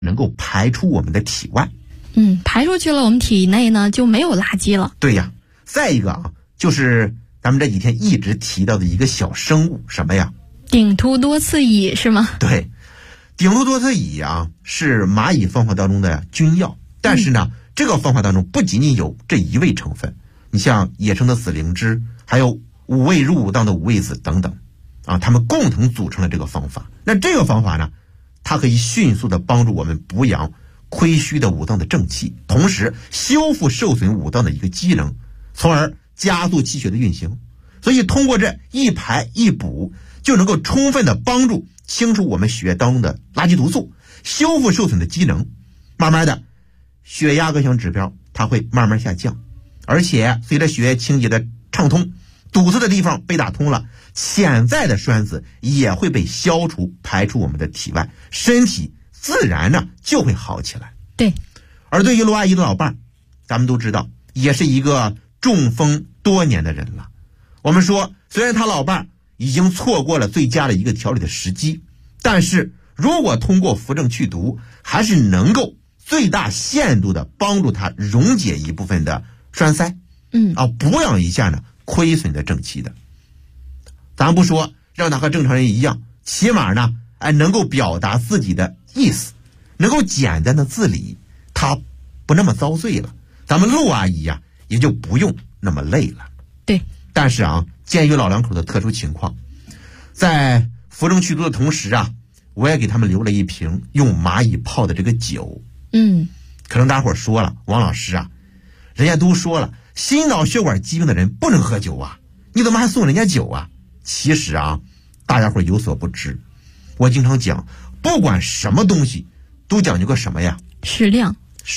能够排出我们的体外。 排出去了，我们体内呢就没有垃圾了。 对呀，再一个啊，就是咱们这几天一直提到的一个小生物，什么呀？ 顶突多刺蚁是吗？ 对，顶突多刺蚁啊是蚂蚁方法当中的君药，但是呢，这个方法当中不仅仅有这一味成分，你像野生的死灵芝，还有五味入五当的五味子等等啊，它们共同组成了这个方法。那这个方法呢，它可以迅速的帮助我们补养亏虚的五脏的正气，同时修复受损五脏的一个机能，从而加速气血的运行。所以通过这一排一补，就能够充分的帮助清除我们血液当中的垃圾毒素，修复受损的机能。慢慢的，血压各项指标它会慢慢下降，而且随着血液清洁的畅通，堵塞的地方被打通了，潜在的栓子也会被消除，排出我们的体外，身体自然呢就会好起来。 对， 而对于陆阿姨的老伴儿，咱们都知道，也是一个中风多年的人了。我们说，虽然他老伴儿已经错过了最佳的一个调理的时机，但是如果通过扶正祛毒，还是能够最大限度的帮助他溶解一部分的栓塞，补养一下呢亏损的正气的。咱不说让他和正常人一样，起码呢能够表达自己的意思，能够简单的自理，他不那么遭罪了，咱们陆阿姨呀也就不用那么累了。 对， 但是啊，鉴于老两口的特殊情况，在扶正祛毒的同时啊，我也给他们留了一瓶用蚂蚁泡的这个酒。可能大伙儿说了，王老师啊，人家都说了，心脑血管疾病的人不能喝酒啊，你怎么还送人家酒啊？其实啊，大家伙儿有所不知，我经常讲，不管什么东西都讲究个什么呀？ 适量。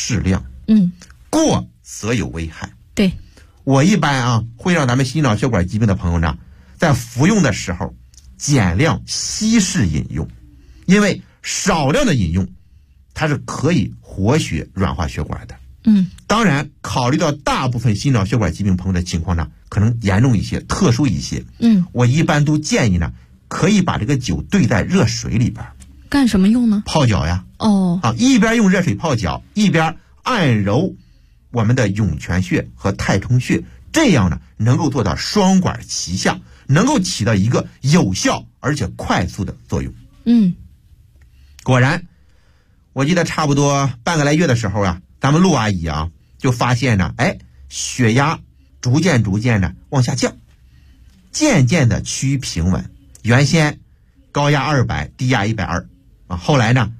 过则有危害。 对， 我一般啊会让咱们心脑血管疾病的朋友呢，在服用的时候减量稀释饮用，因为少量的饮用它是可以活血软化血管的。当然考虑到大部分心脑血管疾病朋友的情况呢可能严重一些，特殊一些，我一般都建议呢可以把这个酒兑在热水里边。 干什么用呢？ 泡脚呀。一边用热水泡脚，一边按揉我们的涌泉穴和太冲穴，这样呢能够做到双管齐下，能够起到一个有效而且快速的作用。果然，我记得差不多半个来月的时候啊，咱们陆阿姨啊就发现呢，血压逐渐的往下降，渐渐的趋于平稳。原先高压200，低压120啊，后来呢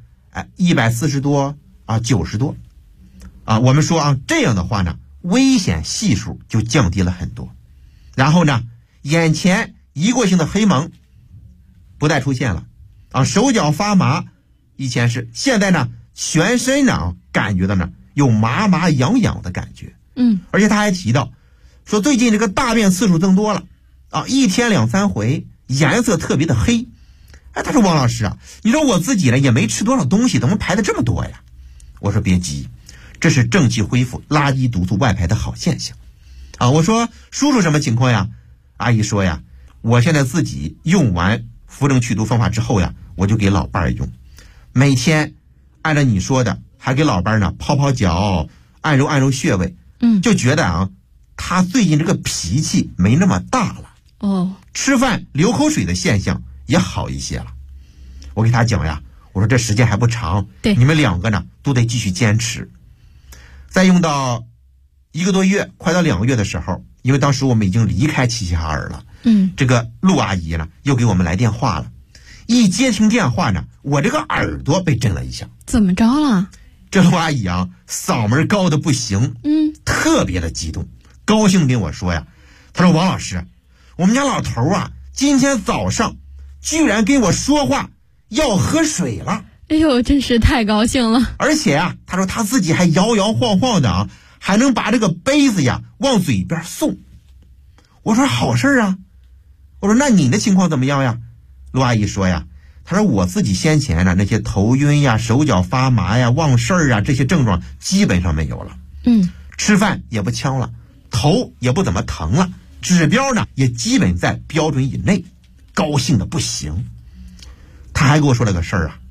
140多啊90多啊，我们说啊这样的话呢，危险系数就降低了很多。然后呢，眼前一过性的黑蒙不再出现了啊，手脚发麻以前是，现在呢全身呢感觉到呢有麻麻痒痒的感觉。而且他还提到说，最近这个大便次数增多了啊，一天2、3回，颜色特别的黑。他说王老师啊，你说我自己呢也没吃多少东西，怎么排的这么多呀？我说别急，这是正气恢复、垃圾毒素外排的好现象啊。我说叔叔什么情况呀？阿姨说呀，我现在自己用完扶正祛毒方法之后呀，我就给老伴儿用，每天按照你说的，还给老伴儿呢泡泡脚，按揉穴位，就觉得啊，他最近这个脾气没那么大了，吃饭流口水的现象也好一些了。我给他讲呀，我说这时间还不长， 对， 你们2个呢都得继续坚持。再用到1个多月，快到2个月的时候，因为当时我们已经离开齐齐哈尔了，这个陆阿姨呢又给我们来电话了。一接听电话呢，我这个耳朵被震了一下。 怎么着了？ 这陆阿姨啊，嗓门高的不行，特别的激动，高兴跟我说呀，她说王老师，我们家老头啊，今天早上居然跟我说话要喝水了。 哎呦，真是太高兴了。 而且啊，他说他自己还摇摇晃晃的啊，还能把这个杯子呀往嘴边送。我说好事啊。我说那你的情况怎么样呀？陆阿姨说呀，她说我自己先前呢那些头晕呀、手脚发麻呀、忘事儿啊这些症状基本上没有了。吃饭也不呛了，头也不怎么疼了，指标呢也基本在标准以内，高兴的不行。他还跟我说了个事儿啊，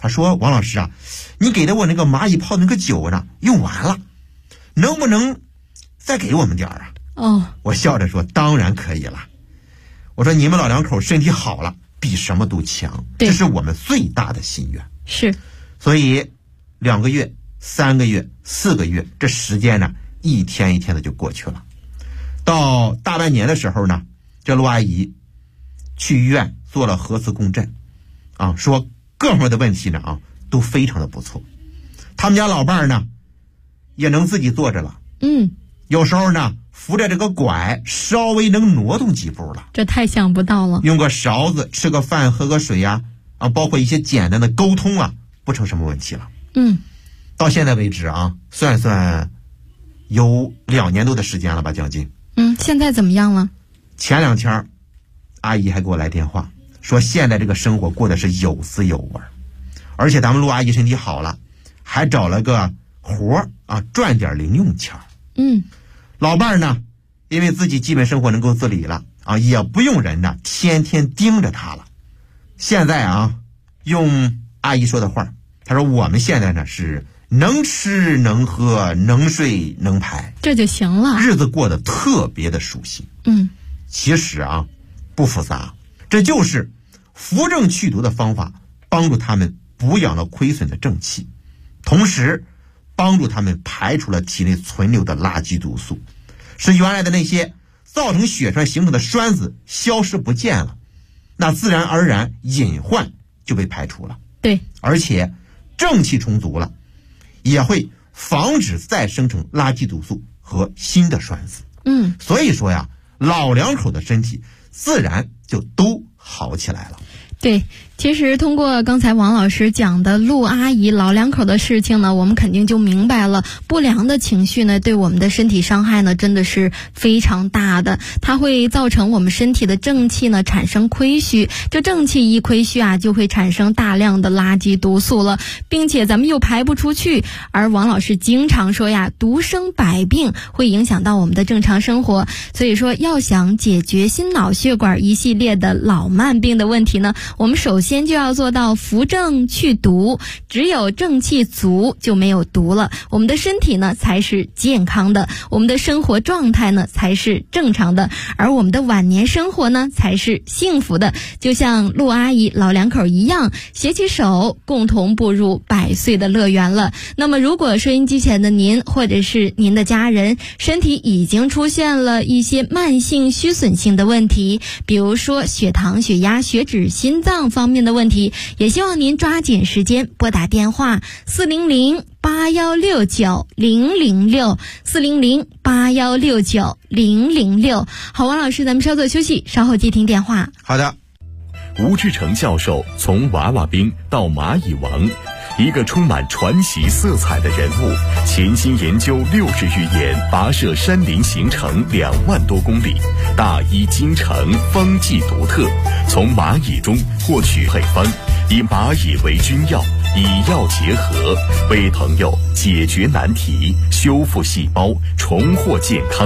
他说王老师啊，你给的我那个蚂蚁泡那个酒呢用完了，能不能再给我们点啊？我笑着说当然可以了。我说你们老两口身体好了比什么都强，这是我们最大的心愿。 是， 所以2个月、3个月、4个月，这时间呢一天一天的就过去了。到大半年的时候呢，这陆阿姨去医院做了核磁共振啊，说各方面的问题呢都非常的不错。他们家老伴儿呢也能自己坐着了，有时候呢扶着这个拐稍微能挪动几步了， 这太想不到了。用个勺子吃个饭喝个水呀，包括一些简单的沟通啊，不成什么问题了。到现在为止算有2年多的时间了吧，将近。 现在怎么样了？ 前2天阿姨还给我来电话，说现在这个生活过得是有滋有味，而且咱们陆阿姨身体好了，还找了个活赚点零用钱。老伴儿呢，因为自己基本生活能够自理了也不用人呢天天盯着她了。现在用阿姨说的话，她说我们现在呢是能吃能喝能睡能排， 这就行了， 日子过得特别的舒心。其实不复杂，这就是扶正祛毒的方法，帮助他们补养了亏损的正气，同时帮助他们排除了体内存留的垃圾毒素，使原来的那些造成血栓形成的栓子消失不见了，那自然而然隐患就被排除了。 对， 而且正气充足了，也会防止再生成垃圾毒素和新的栓子。所以说呀，老两口的身体自然就都好起来了。 对，其实通过刚才王老师讲的陆阿姨老两口的事情呢，我们肯定就明白了，不良的情绪呢对我们的身体伤害呢真的是非常大的，它会造成我们身体的正气呢产生亏虚，这正气一亏虚就会产生大量的垃圾毒素了，并且咱们又排不出去。而王老师经常说呀，毒生百病，会影响到我们的正常生活。所以说要想解决心脑血管一系列的老慢病的问题呢，我们首先就要做到扶正祛毒，只有正气足就没有毒了，我们的身体呢才是健康的，我们的生活状态呢才是正常的，而我们的晚年生活呢才是幸福的。就像陆阿姨老两口一样，携起手共同步入100岁的乐园了。那么如果收音机前的您或者是您的家人身体已经出现了一些慢性虚损性的问题，比如说血糖、血压、血脂、心脏方面的问题，也希望您抓紧时间拨打电话400-8169-006 400-8169-006。好，王老师，咱们稍作休息，稍后接听电话。 好的。 吴志成教授从娃娃兵到蚂蚁王，一个充满传奇色彩的人物，潜心研究6日寓言，跋涉山林行程2万多公里，大医精诚，方剂独特，从蚂蚁中获取配方，以蚂蚁为君药，以药结合，为朋友解决难题，修复细胞，重获健康。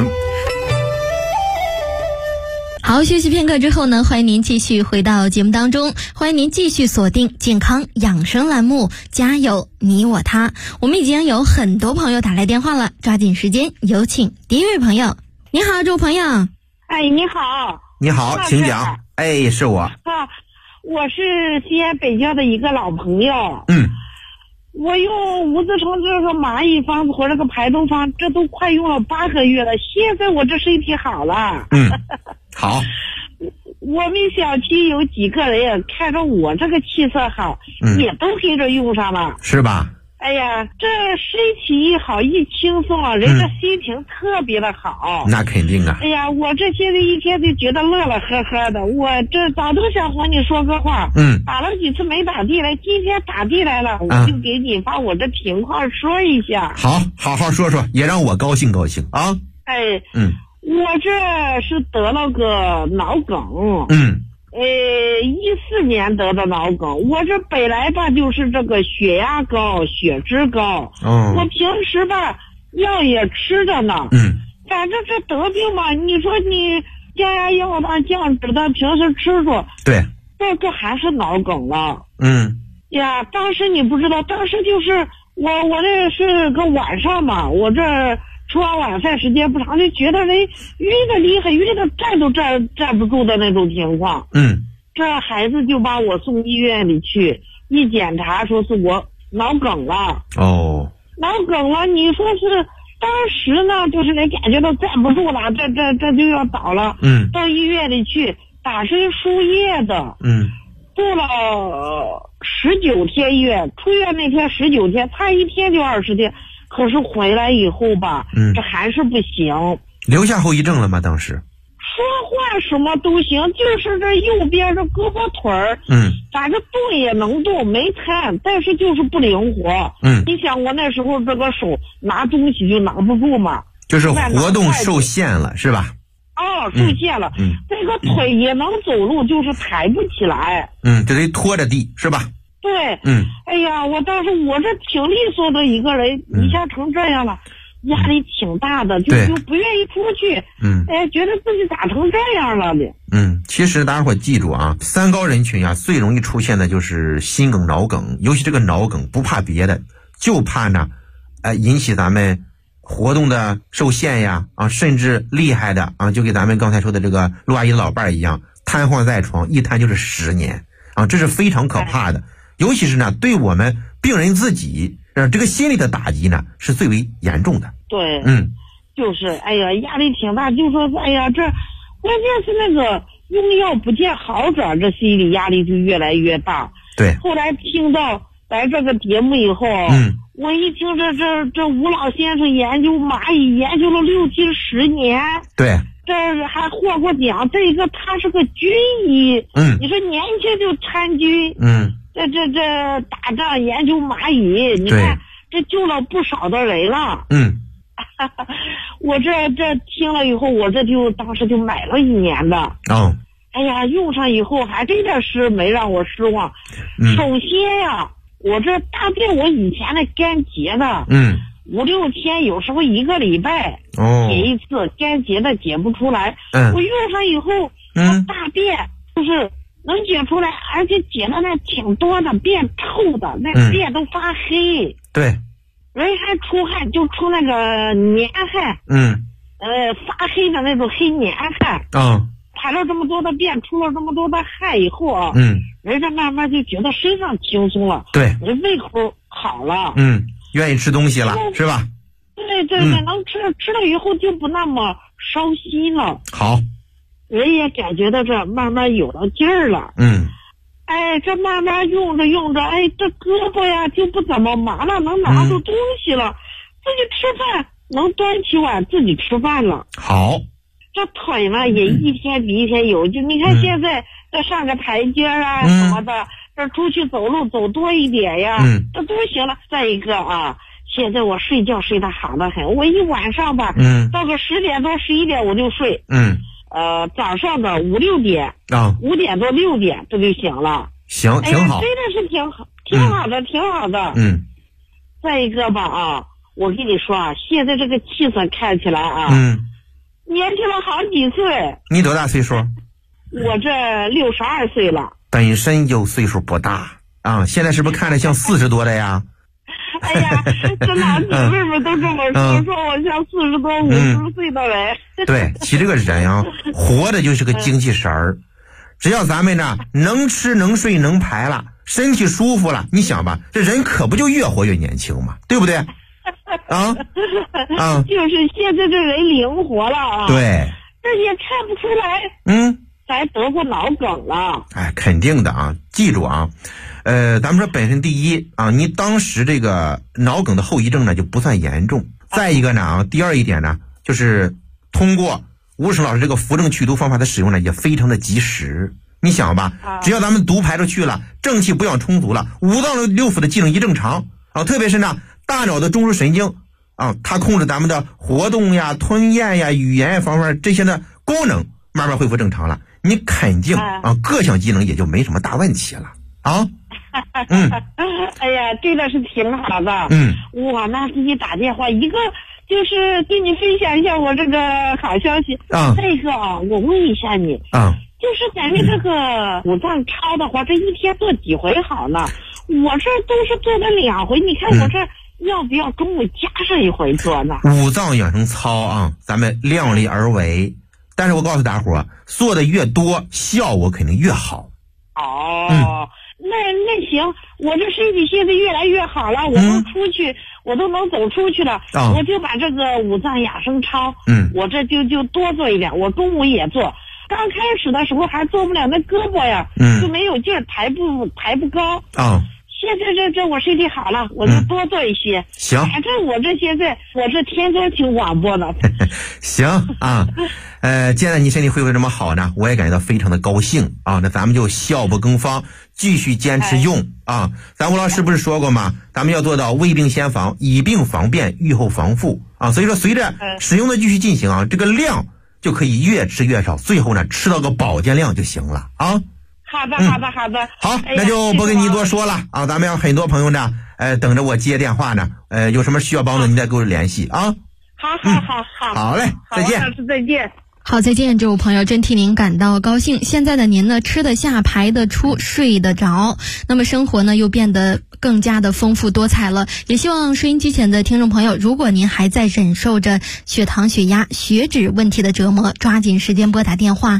好，休息片刻之后呢，欢迎您继续回到节目当中，欢迎您继续锁定健康养生栏目，家有你我他。我们已经有很多朋友打来电话了，抓紧时间，有请第一位朋友。你好，这位朋友。 你好。 你好，请讲。是我。 我是西安北郊的一个老朋友。我用吴自成这个蚂蚁方子和这个排毒方，这都快用了8个月了，现在我这身体好了。 好。 我们小区有几个人看着我这个气色好，也都跟着用上了， 是吧？ 哎呀，这身体一好一轻松人的心情特别的好。 那肯定啊。 哎呀，我这现在一天就觉得乐乐呵呵的，我这早都想和你说个话，打了几次没打进来，今天打进来了，我就给你把我这情况说一下。 好好说说，也让我高兴高兴啊。 我这是得了个脑梗。14年得的脑梗，我这本来吧就是这个血压高、血脂高，我平时吧药也吃着呢，反正这得病嘛，你说你降压药的、降脂的，平时吃着， 对， 这还是脑梗了。 呀，当时你不知道，当时就是我这是个晚上嘛，我这吃完晚饭时间不长，就觉得人晕的厉害，晕的站都站不住的那种情况。这孩子就把我送医院里去，一检查说是我脑梗了。脑梗了，你说是当时呢，就是人感觉到站不住了，这就要倒了。到医院里去打针输液的。住了19天医院，出院那天19天，差一天就20天。可是回来以后吧，这还是不行。 留下后遗症了吗？当时说话什么都行，就是这右边这胳膊腿儿，反正动也能动，没瘫，但是就是不灵活。你想我那时候这个手拿东西就拿不住嘛， 就是活动受限了，是吧？ 受限了。这个腿也能走路，就是抬不起来。 这得拖着地，是吧？ 对。哎呀，我当时我这挺利索的一个人，一下成这样了，压力挺大的，就不愿意出去。觉得自己咋成这样了呢？ 其实大家伙记住啊，3高人群啊，最容易出现的就是心梗、脑梗，尤其这个脑梗不怕别的，就怕呢，引起咱们活动的受限呀，甚至厉害的就跟咱们刚才说的这个陆阿姨的老伴儿一样，瘫痪在床，一瘫就是10年这是非常可怕的。尤其是呢，对我们病人自己，这个心理的打击呢，是最为严重的。 对，就是哎呀，压力挺大，就说哎呀，这关键是那个用药不见好转，这心理压力就越来越大。 对， 后来听到咱这个节目以后，我一听这吴老先生研究蚂蚁研究了6、7、10年， 对， 这还获过奖。这个他是个军医，你说年轻就参军，这打仗研究蚂蚁，你看这救了不少的人了。我这听了以后，我这就当时就买了1年的。哎呀，用上以后还真的是没让我失望。首先呀，我这大便我以前的干结的，5、6天，有时候1个礼拜解一次，干结的解不出来。我用上以后，我大便就是能解出来，而且解的那挺多的，变臭的，那便都发黑。 对， 人还出汗，就出那个黏汗。发黑的那种黑黏汗。排了这么多的便，出了这么多的汗以后啊，人家慢慢就觉得身上轻松了， 对， 人胃口好了， 愿意吃东西了，是吧？ 对，能吃了以后就不那么烧心了。 好， 人也感觉到这慢慢有了劲儿了。这慢慢用着，这胳膊呀就不怎么麻了，能拿出东西了，自己吃饭能端起碗自己吃饭了。 好。 这腿呢也一天比一天有，就你看现在这上个台阶啊什么的，这出去走路走多一点呀，这都行了。再一个啊，现在我睡觉睡得好得很，我一晚上吧，到个10点多11点我就睡，早上的5、6点5点多6点这就醒了。 行，挺好， 真的是挺好的，挺好的。再一个吧我跟你说现在这个气色看起来年轻了好几岁。 你多大岁数？ 我这62岁了。 本身就岁数不大现在是不是看着像40多的呀？ 哎呀，这老姐妹们都这么说我像40多50岁的人。 对，其实这个人活的就是个精气神儿。只要咱们呢能吃能睡能排了，身体舒服了，你想吧，这人可不就越活越年轻嘛，对不对？ 就是现在这人灵活了对， 这也看不出来咱得过脑梗了。 肯定的记住咱们说本身第一你当时这个脑梗的后遗症呢就不算严重。再一个呢第二一点呢，就是通过吴胜老师这个扶正祛毒方法的使用呢也非常的及时。你想吧，只要咱们毒排出去了，正气补养充足了，5脏6腑的机能一正常特别是呢大脑的中枢神经它控制咱们的活动呀、吞咽呀、语言方面这些的功能慢慢恢复正常了，你肯定各项机能也就没什么大问题了哎呀，真的是挺好的。我呢给你打电话，一个就是跟你分享一下我这个好消息。再一个我问一下你就是咱们这个5脏超的话，这一天做几回好呢？ 我这都是做了2回，你看我这要不要中午加上一回做呢？ 五脏养生操啊，咱们量力而为。但是我告诉大伙，做的越多，效果肯定越好。 那行，我这身体现在越来越好了，我都出去，我都能走出去了。我就把这个五脏养生操，我这就多做一点。我中午也做，刚开始的时候还做不了，那胳膊呀，就没有劲儿，抬不高。现在这我身体好了，我就多做一些。 行， 反正我这现在我这天天听广播的。 行啊，见到你身体恢复这么好呢，我也感觉到非常的高兴啊。那咱们就效不更方，继续坚持用啊。咱吴老师不是说过吗？咱们要做到未病先防，以病防变，预后防复啊。所以说，随着使用的继续进行啊，这个量就可以越吃越少，最后呢吃到个保健量就行了啊。 好的。 好，那就不跟你多说了啊。咱们有很多朋友呢，等着我接电话呢。有什么需要帮助，你再给我联系啊。好嘞，再见。 老师再见。 好，再见，这位朋友，真替您感到高兴。现在的您呢，吃得下，排得出，睡得着，那么生活呢又变得更加的丰富多彩了。也希望收音机前的听众朋友，如果您还在忍受着血糖、血压、血脂问题的折磨，抓紧时间拨打电话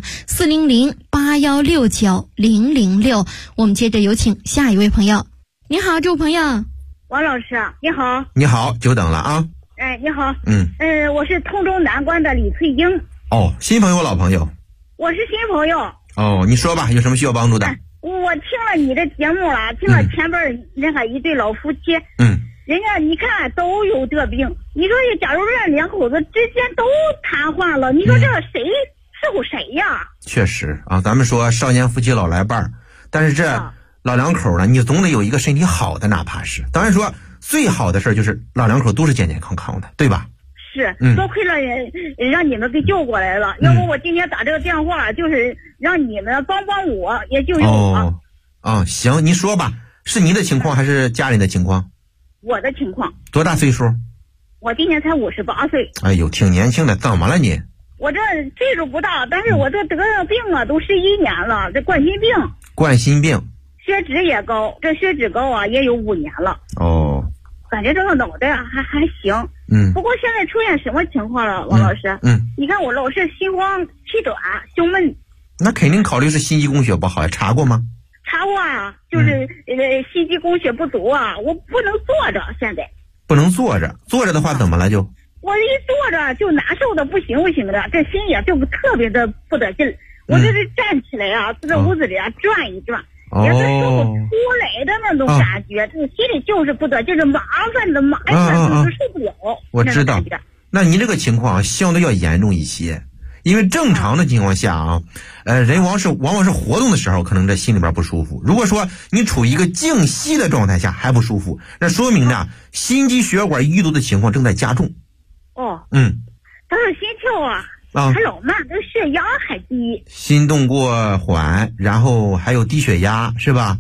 400-8169-006。我们接着有请下一位朋友。你好，这位朋友。 王老师，你好。 你好，久等了啊。 你好。我是通州南关的李翠英。 新朋友老朋友？ 我是新朋友。 你说吧，有什么需要帮助的？ 我听了你的节目了，听了前边那个一对老夫妻，人家你看都有这病，你说假如这两口子之间都瘫痪了，你说这谁伺候谁呀？ 确实啊，咱们说少年夫妻老来伴儿，但是这老两口呢，你总得有一个身体好的，哪怕是当然说最好的事就是老两口都是健健康康的，对吧？ 是，多亏了让你们给救过来了，要不我今天打这个电话就是让你们帮我，也救救我。 行，您说吧，是您的情况还是家人的情况？ 我的情况。 多大岁数？ 我今年才58岁。 哎呦，挺年轻的，怎么了你？ 我这岁数不大，但是我这得了病啊，都11年了，这冠心病。 冠心病。 血脂也高，这血脂高啊，也有5年了。感觉这个脑袋还行。不过现在出现什么情况了，王老师？你看我老是心慌气短胸闷。 那肯定考虑是心肌供血不好呀，查过吗？ 查过啊，就是心肌供血不足啊，我不能坐着，现在不能坐着，坐着的话怎么了就？ 我一坐着就难受的不行的，这心也就特别的不得劲儿。我这是站起来啊，在这屋子里啊转一转。也是说不出来的那种感觉，这心里就是不得，就是麻烦就是受不了。 我知道，那您这个情况相对要严重一些，因为正常的情况下啊，人往往是活动的时候，可能这心里边不舒服。如果说你处于一个静息的状态下还不舒服，那说明呢，心肌血管淤堵的情况正在加重。 但是心跳还老慢，这血压还低， 心动过缓，然后还有低血压，是吧？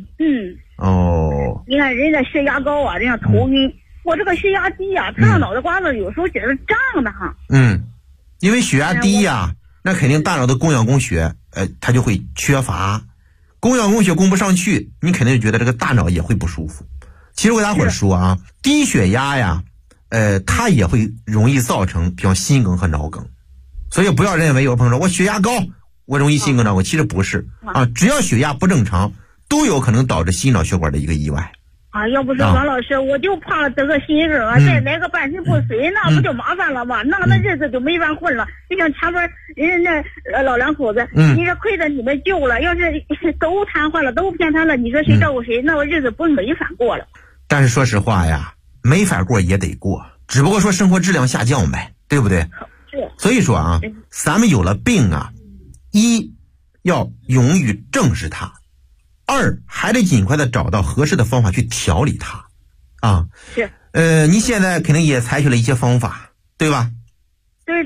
你看人家血压高啊，人家头晕，我这个血压低啊，他脑袋瓜子有时候觉得胀的哈。 因为血压低呀，那肯定大脑的供氧供血，它就会缺乏，供氧供血供不上去，你肯定就觉得这个大脑也会不舒服。其实我给大伙说啊，低血压呀，它也会容易造成比方心梗和脑梗。所以不要认为有朋友说我血压高，我容易心梗脑梗，其实不是啊，只要血压不正常，都有可能导致心脑血管的一个意外。 要不是王老师，我就怕得个心梗啊，再来个半身不遂，那不就麻烦了吗？那日子就没法混了。就像前边人家那老两口子，你说亏着你们救了，要是都瘫痪了，都偏瘫了，你说谁照顾谁？那我日子不是没法过了。 但是说实话呀，没法过也得过，只不过说生活质量下降呗，对不对？所以说啊，咱们有了病啊，一要勇于正视它，二还得尽快的找到合适的方法去调理它啊。你现在肯定也采取了一些方法，对吧？ 对。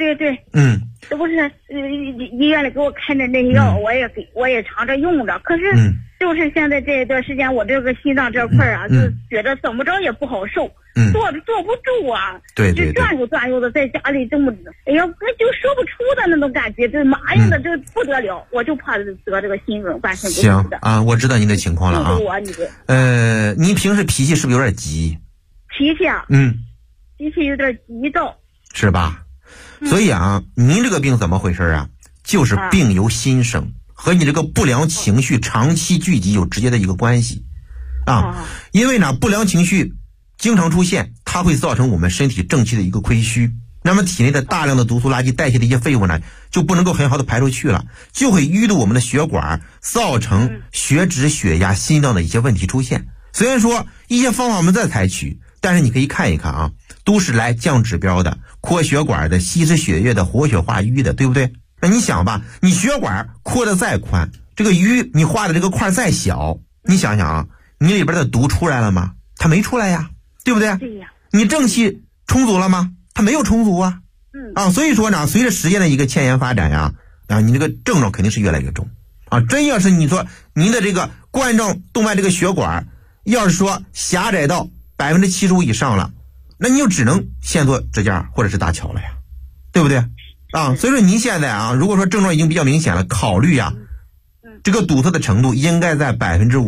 这不是医院里给我开的那药，我也尝着用着，可是这就是现在这一段时间，我这个心脏这块啊，就觉得怎么着也不好受，坐不住啊， 对， 就转悠的在家里这么，哎呀，就说不出的那种感觉，这麻痒的这不得了，我就怕得这个心梗，半身不遂的。 行啊，我知道您的情况了啊。您平时脾气是不是有点急？ 脾气啊，脾气有点急躁， 是吧？所以啊，您这个病怎么回事啊？就是病由心生，和你这个不良情绪长期聚集有直接的一个关系啊。因为呢，不良情绪经常出现，它会造成我们身体正气的一个亏虚，那么体内的大量的毒素垃圾代谢的一些废物呢，就不能够很好的排出去了，就会淤堵我们的血管，造成血脂、血压、心脏的一些问题出现。虽然说一些方法我们在采取，但是你可以看一看啊，都是来降指标的、扩血管的、稀释血液的、活血化瘀的，对不对？那你想吧，你血管扩得再宽，这个瘀你画的这个块再小，你想想啊，你里边的毒出来了吗？它没出来呀，对不对？ 对呀。 你正气充足了吗？它没有充足啊。所以说呢，随着时间的一个迁延发展呀，你这个症状肯定是越来越重啊。真要是你说您的这个冠状动脉这个血管要是说狭窄到75%以上了，那你就只能先做支架或者是搭桥了呀，对不对？所以说您现在啊，如果说症状已经比较明显了，考虑啊，这个堵塞的程度应该在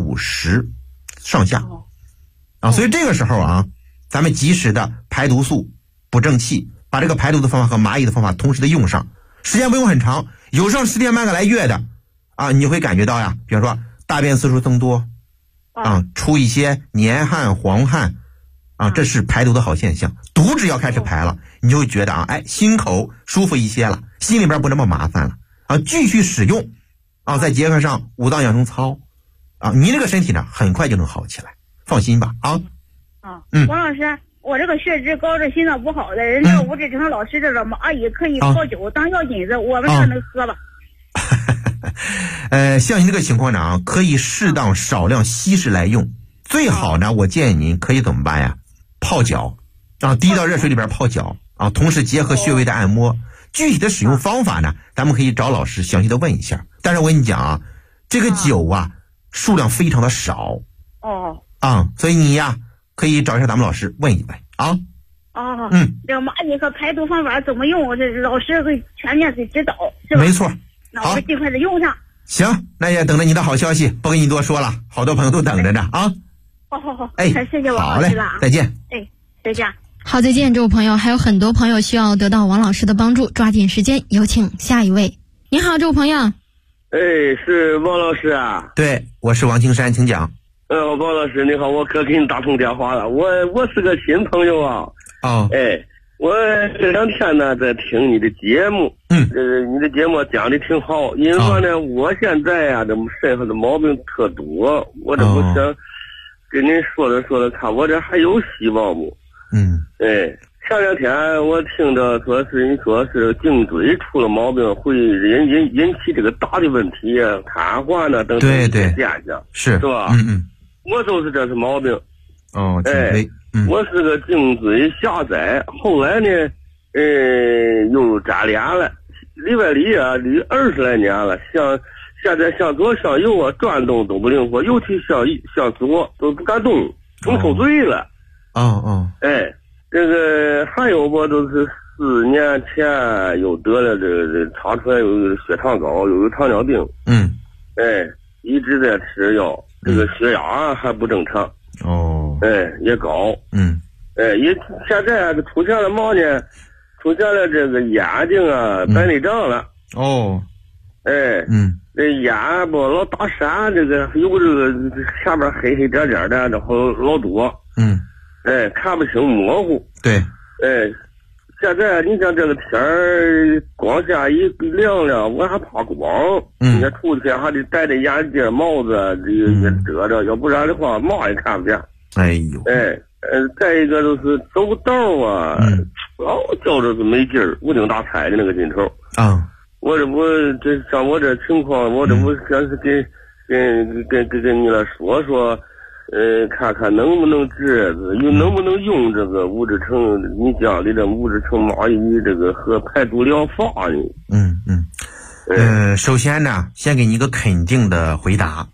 50%上下所以这个时候啊，咱们及时的排毒素、补正气，把这个排毒的方法和麻痹的方法同时的用上，时间不用很长，有上10天半个来月的你会感觉到呀，比如说大便次数增多出一些黏汗、黄汗这是排毒的好现象。毒只要开始排了，你就会觉得心口舒服一些了，心里边不那么麻烦了继续使用再结合上5脏养生操你这个身体呢很快就能好起来，放心吧王老师，我这个血脂高着心脏不好的人家吴志成老师这个蚂蚁可以泡酒当药引子，我们这能喝吧？ 像您这个情况呢可以适当少量稀释来用，最好呢我建议您可以怎么办呀？泡脚滴到热水里边泡脚同时结合穴位的按摩。具体的使用方法呢，咱们可以找老师详细的问一下。但是我跟你讲这个酒数量非常的少所以你呀可以找一下咱们老师问一问这个蚂蚁和排毒方法怎么用，这老师会全面的指导，是吧？ 没错。 那我们尽快的用上。 行，那也等着你的好消息，不跟你多说了，好多朋友都等着呢好， 太谢谢王老师了再见。 再见。 好，再见，这位朋友。还有很多朋友需要得到王老师的帮助，抓紧时间，有请下一位。你好，这位朋友。 是王老师啊？ 对，我是王青山，请讲。 王老师你好，我可给你打通电话了，我是个新朋友我这2天呢在听你的节目，你的节目讲的挺好，因为说呢，我现在这身上的毛病特多，我这不想跟您说的看我这还有希望不？前2天我听着说是你说是颈椎出了毛病，会引起这个大的问题瘫痪等等现象，是吧？我就是这是毛病。 颈椎。 我是个颈椎狭窄，后来呢又粘连了，里边里20来年了，现在向左向右转动都不灵活，尤其向左都不敢动，成受罪了。这个还有我都是4年前又得了这查出来有血糖高，有糖尿病。一直在吃药，这个血压还不正常。也高。也现在出现了嘛呢？出现了这个眼睛白内障了。这眼不老打闪，这个有这个下边黑黑点点的，然后老多。看不清模糊。 对。 现在你像这个天儿，光下一亮亮，我还怕光。你出去还得戴着眼镜、帽子，这遮着，要不然的话嘛也看不见。再一个就是走道叫着是没劲儿，无精打采的那个劲头。我这不这像我这情况，我这不想是跟你来说。看看能不能治，能不能用这个吴志成你讲的这吴志成蚂蚁这个和排毒疗法呢？ 首先呢，先给你一个肯定的回答，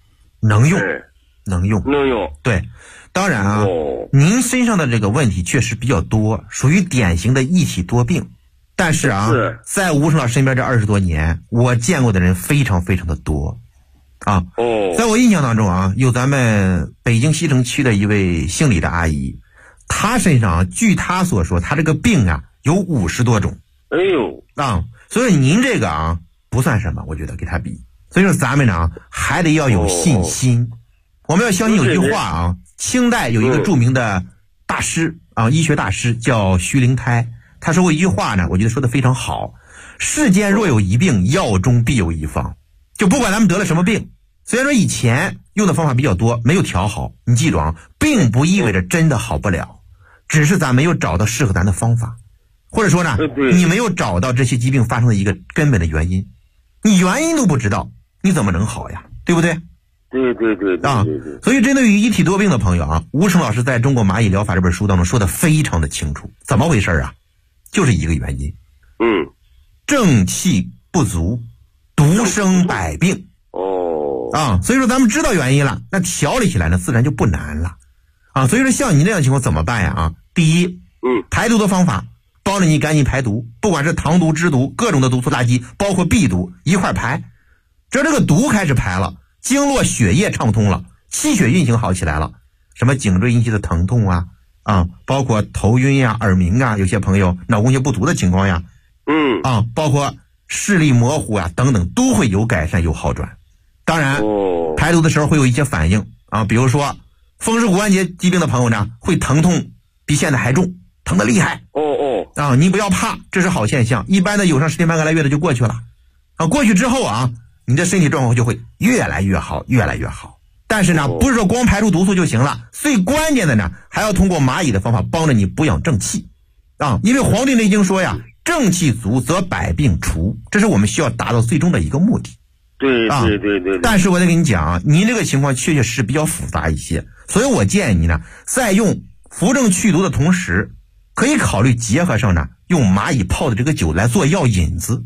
能用，能用。对，当然啊，您身上的这个问题确实比较多，属于典型的一体多病。但是啊，在吴成老身边这20多年，我见过的人非常非常的多啊。在我印象当中啊，有咱们北京西城区的一位姓李的阿姨，她身上据她所说，她这个病啊有50多种。 哎呦啊，所以您这个啊不算什么，我觉得给她比。所以说咱们呢还得要有信心，我们要相信有句话啊，清代有一个著名的大师啊，医学大师叫徐灵胎，他说过一句话呢，我觉得说的非常好：世间若有一病，药中必有一方。就不管咱们得了什么病，虽然说以前用的方法比较多，没有调好，你记住啊，并不意味着真的好不了，只是咱没有找到适合咱的方法，或者说呢，你没有找到这些疾病发生的一个根本的原因，你原因都不知道，你怎么能好呀？对不对？ 对啊，所以针对于一体多病的朋友啊，吴成老师在中国蚂蚁疗法这本书当中说的非常的清楚，怎么回事啊？就是一个原因，正气不足，独生百病。所以说咱们知道原因了，那调理起来呢，自然就不难了啊。所以说像你这样的情况怎么办呀？啊，第一，排毒的方法，帮着你赶紧排毒，不管是糖毒、脂毒，各种的毒素垃圾，包括壁毒一块排。只要这个毒开始排了，经络血液畅通了，气血运行好起来了，什么颈椎引起的疼痛啊，包括头晕呀、耳鸣啊，有些朋友脑供血不足的情况呀，包括视力模糊啊等等，都会有改善有好转。当然，排毒的时候会有一些反应啊，比如说风湿骨关节疾病的朋友呢，会疼痛比现在还重，疼得厉害。你不要怕，这是好现象，一般的有上10天半个来月的就过去了。过去之后啊，你的身体状况就会越来越好，越来越好。但是呢，不是说光排出毒素就行了，最关键的呢，还要通过蚂蚁的方法帮着你补养正气因为《黄帝内经》说呀，正气足则百病除，这是我们需要达到最终的一个目的。 对。 但是我得跟你讲，您这个情况确实比较复杂一些，所以我建议你呢，在用扶正祛毒的同时，可以考虑结合上呢，用蚂蚁泡的这个酒来做药引子。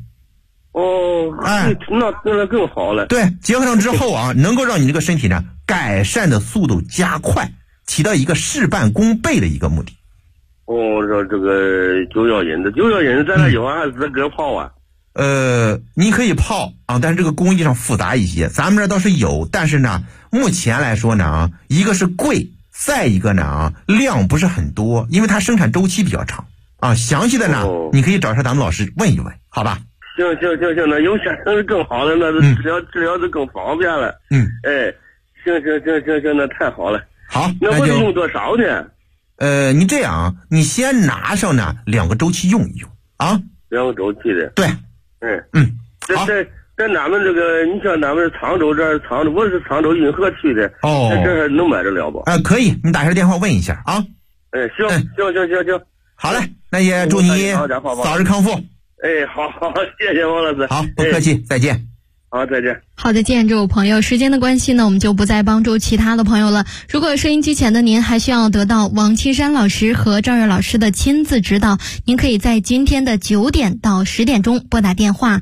那更好了。 对，结合上之后啊，能够让你这个身体呢改善的速度加快，起到一个事半功倍的一个目的。 说这个酒药引子在那有啊，还是自个泡啊？ 你可以泡啊，但是这个工艺上复杂一些，咱们这倒是有，但是呢，目前来说呢，一个是贵，再一个呢量不是很多，因为它生产周期比较长详细的呢，你可以找上咱们老师问一问，好吧？ 行，那有先生是更好了，那治疗就更方便了。行，那太好了。 好， 那我得用多少呢？ 你这样，你先拿上呢2个周期用一用啊。 2个周期的。对。 好。 在咱们这个，你像咱们沧州这儿，我是沧州运河区的。在这儿能买得了不？ 可以，你打下电话问一下啊。 行。 好嘞，那也祝你早日康复。 好，谢谢王老师。 好，不客气，再见。 好，再见。 好的，见这位朋友，时间的关系呢，我们就不再帮助其他的朋友了。如果收音机前的您还需要得到王岐山老师和赵月老师的亲自指导，您可以在今天的9点到10点钟拨打电话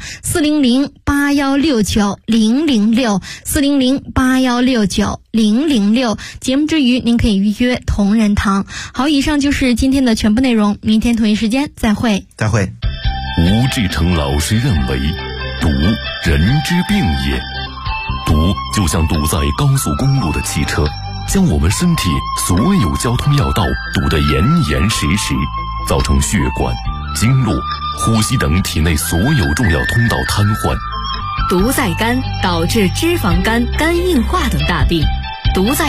400-8169-006 400-8169-006。节目之余，您可以预约同仁堂。好，以上就是今天的全部内容，明天同一时间再会。 吴志成老师认为，毒人之病也。毒就像堵在高速公路的汽车，将我们身体所有交通要道堵得严严实实，造成血管、经络、呼吸等体内所有重要通道瘫痪。 毒在肝，导致脂肪肝、肝硬化等大病。毒在